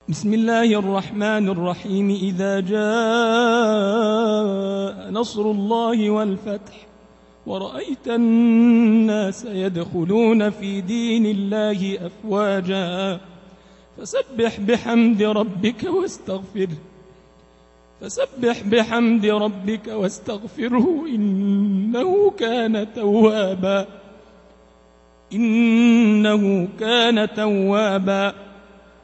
بسم الله الرحمن الرحيم. إذا جاء نصر الله والفتح ورأيت الناس يدخلون في دين الله أفواجا فسبح بحمد ربك واستغفره إنه كان توابا